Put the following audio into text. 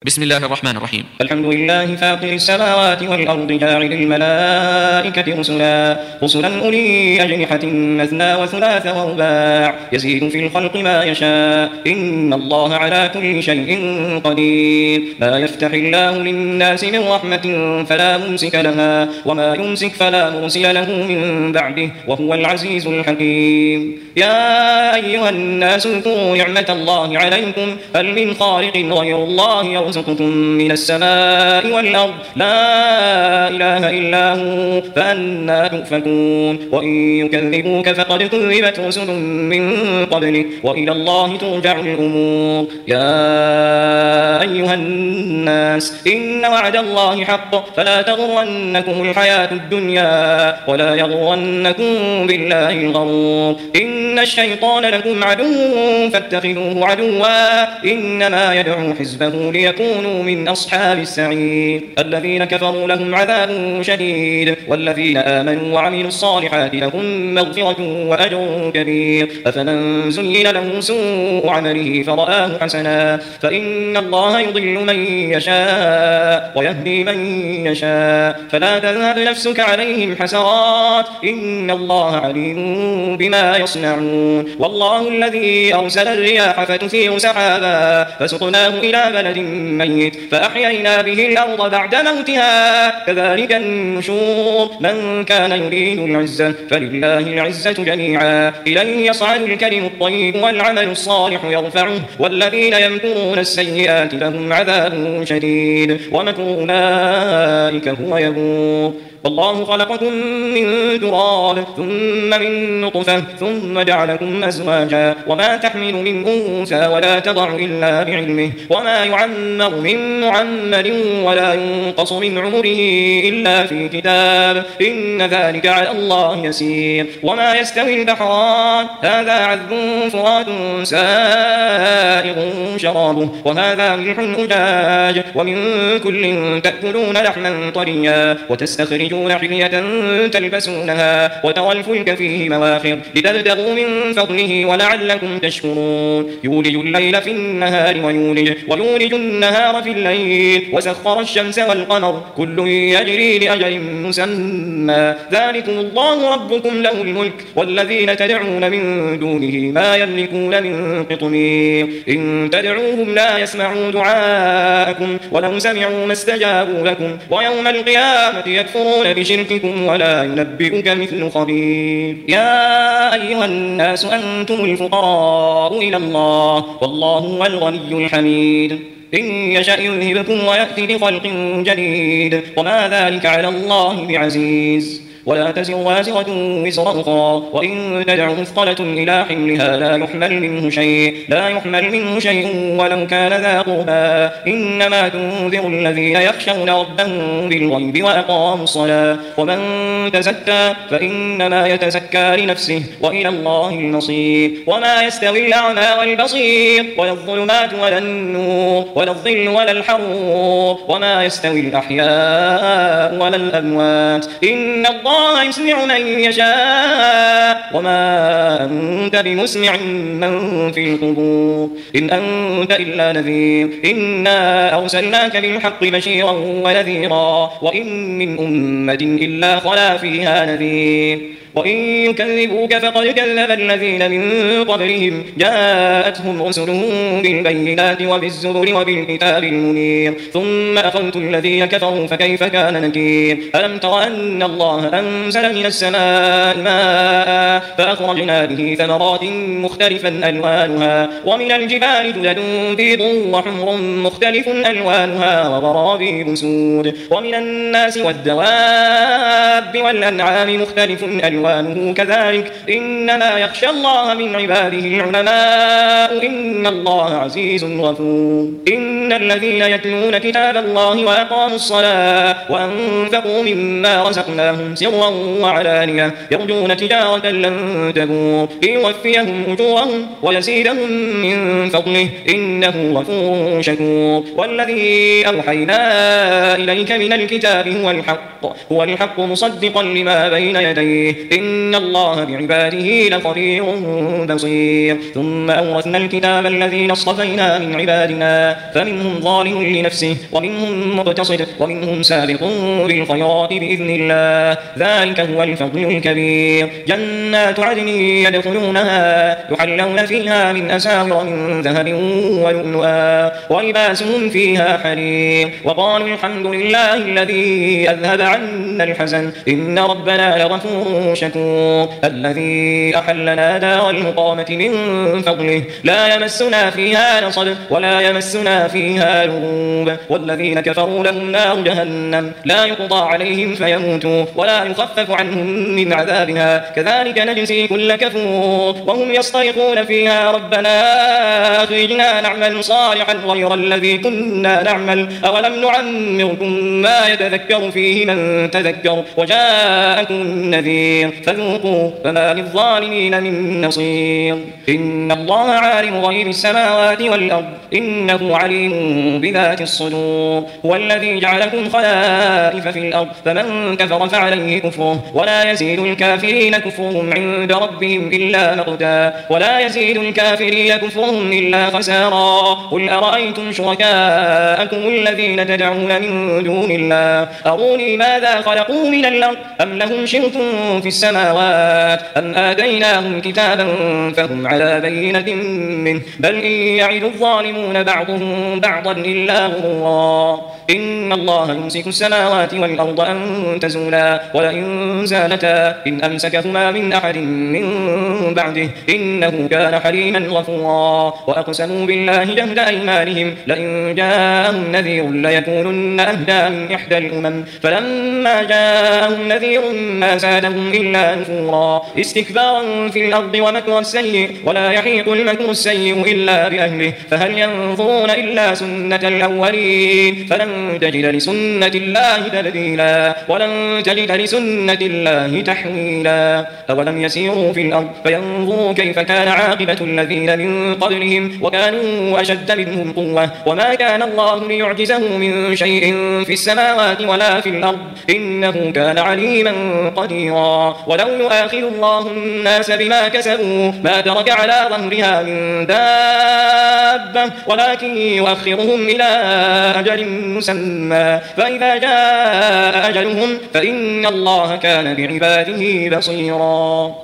بسم الله الرحمن الرحيم. الحمد لله فاطر السماوات والأرض جاعل الملائكة رسلا أولي أجنحة مثنى وثلاث ورباع يزيد في الخلق ما يشاء إن الله على كل شيء قدير. ما يفتح الله للناس من رحمة فلا ممسك لها وما يمسك فلا مرسل له من بعده وهو العزيز الحكيم. يا أيها الناس اذكروا نعمة الله عليكم هل من خالق غير الله يرزقكم من السماء والأرض لا إله إلا هو فأنى تؤفكون. وإن يكذبوك فقد كذبت رسل من قبلك وإلى الله ترجع الأمور. يا أيها الناس إن وعد الله حق فلا تغرنكم الحياة الدنيا ولا يغرنكم بالله الغرور. إن الشيطان لكم عدو فاتخذوه عدوا إنما يدعو حزبه ليكونوا من أصحاب السعير. الذين كفروا لهم عذاب شديد والذين آمنوا وعملوا الصالحات لهم مغفرة وأجر كبير. أفمن زين له سوء عمله فرآه حسنا فإن الله يضل من يشاء ويهدي من يشاء فلا تذهب نفسك عليهم حسرات إن الله عليم بما يصنعون. والله الذي أرسل الرياح فتثير سحابا فسقناه إلى بلد ميت فأحيينا به الأرض بعد موتها كذلك النشور. من كان يريد العزة فلله العزة جميعا إليه يصعد الكلم الطيب والعمل الصالح يرفعه والذين يمكرون السيئات لهم عذاب شديد ومكر أولئك هو يبور. والله خلقكم من تراب ثم من نطفة ثم جعلكم أزواجا وما تحمل من أنثى ولا تضع إلا بعلمه وما يعمر من معمر ولا ينقص من عمره إلا في كتاب إن ذلك على الله يسير. وما يستوي البحران هذا عذب فرات سائغ شرابه وهذا ملح أجاج ومن كل تأكلون لحما طريا وتستخرجون حلية تلبسونها وترى الفلك فيه مواخر لتبتغوا من فضله ولعلكم تشكرون. يولج الليل في النهار ويولج النهار في الليل وسخر الشمس والقمر كل يجري لأجل مسمى ذلكم الله ربكم له الملك والذين تدعون من دونه ما يملكون من قطمير. إن تدعوهم لا يسمعوا دعاءكم ولو سمعوا ما استجابوا لكم ويوم القيامة يكفرون بشرككم ولا ينبئك مثل خبير. يا أيها الناس أنتم الفقراء إلى الله والله هو الغني الحميد. إن يشأ يذهبكم ويأتي بخلق جديد وما ذلك على الله بعزيز. ولا تزر وازرة وزر أخرى وإن تدع مثقلة إلى حملها لا يحمل منه شيء ولو كان ذا قربى إنما تنذر الذين يخشون ربهم بالغيب وأقاموا الصلاة ومن تزكى فإنما يتزكى لنفسه وإلى الله المصير. وما يستوي الأعمى والبصير ولا الظلمات ولا النور ولا الظل ولا الحرور وما يستوي الأحياء ولا الأموات إن الله يسمع من يشاء وما أنت بمسمع من في القبور إن أنت إلا نذير. إنا أرسلناك بالحق بشيرا ونذيرا وإن من أمة إلا خلا فيها نذير. وإن يكذبوك فقد كذب الذين من قبلهم جاءتهم رسلهم بالبينات وبالزبر وبالكتاب المنير ثم أخذت الذين كفروا فكيف كان نكير. ألم تر أن الله أنزل من السماء ماء فأخرجنا به ثمرات مختلفا ألوانها ومن الجبال جدد بيض وحمر مختلف ألوانها وغرابيب سود ومن الناس والدواب والأنعام مختلف ألوانه كذلك إنما يخشى الله من عباده العلماء إن الله عزيز غفور. إن الذين يتلون كتاب الله وأقاموا الصلاة وأنفقوا مما رزقناهم سرا وعلانية يرجون تجارة لن تبور ليوفيهم أجورهم ويزيدهم من فضله إنه غفور شكور. والذي أوحينا إليك من الكتاب هو الحق مصدقا لما بين يديه إن الله بعباده لخبير بصير. ثم أورثنا الكتاب الذين اصطفينا من عبادنا فمنهم ظالم لنفسه ومنهم مقتصد ومنهم سابق بالخيرات بإذن الله ذلك هو الفضل الكبير. جنات عدن يدخلونها يحلون فيها من أساور من ذهب ولؤلؤا ولباسهم فيها حرير وقالوا الحمد لله الذي أذهب عنا الحزن إن ربنا لغفور شكور. الذي أحلنا دار المقامة من فضله لا يمسنا فيها نصب ولا يمسنا فيها لغوب. والذين كفروا لهم نار جهنم لا يقضى عليهم فيموتوا ولا يخفف عنهم من عذابها كذلك نجزي كل كفور. وهم يصطرخون فيها ربنا أخرجنا نعمل صالحا غير الذي كنا نعمل أولم نعمركم ما يتذكر فيه من تذكر وجاءكم النذير فذوقوا فما للظالمين من نصير. إن الله عالم غيب السماوات والأرض إنه عليم بذات الصدور. هو الذي جعلكم خلائف في الأرض فمن كفر فعليه كفره ولا يزيد الكافرين كفرهم عند ربهم إلا مقتا ولا يزيد الكافرين كفرهم إلا خسارا. قل أرأيتم شركاءكم الذين تدعون من دون الله أروني ماذا خلقوا من الأرض أم لهم شرك في السماوات أم آتيناهم كتابا فهم على بينة منه بل إن يعد الظالمون بعضهم بعضا إلا غرورا. إن الله يمسك السماوات والأرض أن تزولا ولئن زالتا إن أمسكهما من أحد من بعده إنه كان حليما غفورا. وأقسموا بالله جهد أيمانهم لئن جاءهم نذير ليكونن أهدى من إحدى الأمم فلما جاءهم نذير ما زادهم إلا نفورا استكبارا في الأرض ومكر السيء ولا يحيق المكر السيء إلا بأهله فهل ينظرون إلا سنة الأولين فلن تجد لسنة الله تبديلا ولن تجد لسنة الله تحويلا. أولم يسيروا في الأرض فينظروا كيف كان عاقبة الذين من قبلهم وكانوا أشد منهم قوة وما كان الله ليعجزه من شيء في السماوات ولا في الأرض إنه كان عليما قديرا. ولو يؤاخذ الله الناس بما كسبوا ما ترك على ظهرها من دابة ولكن يؤخرهم إلى أجل مسمى فإذا جاء أجلهم فإن الله كان بعباده بصيرا.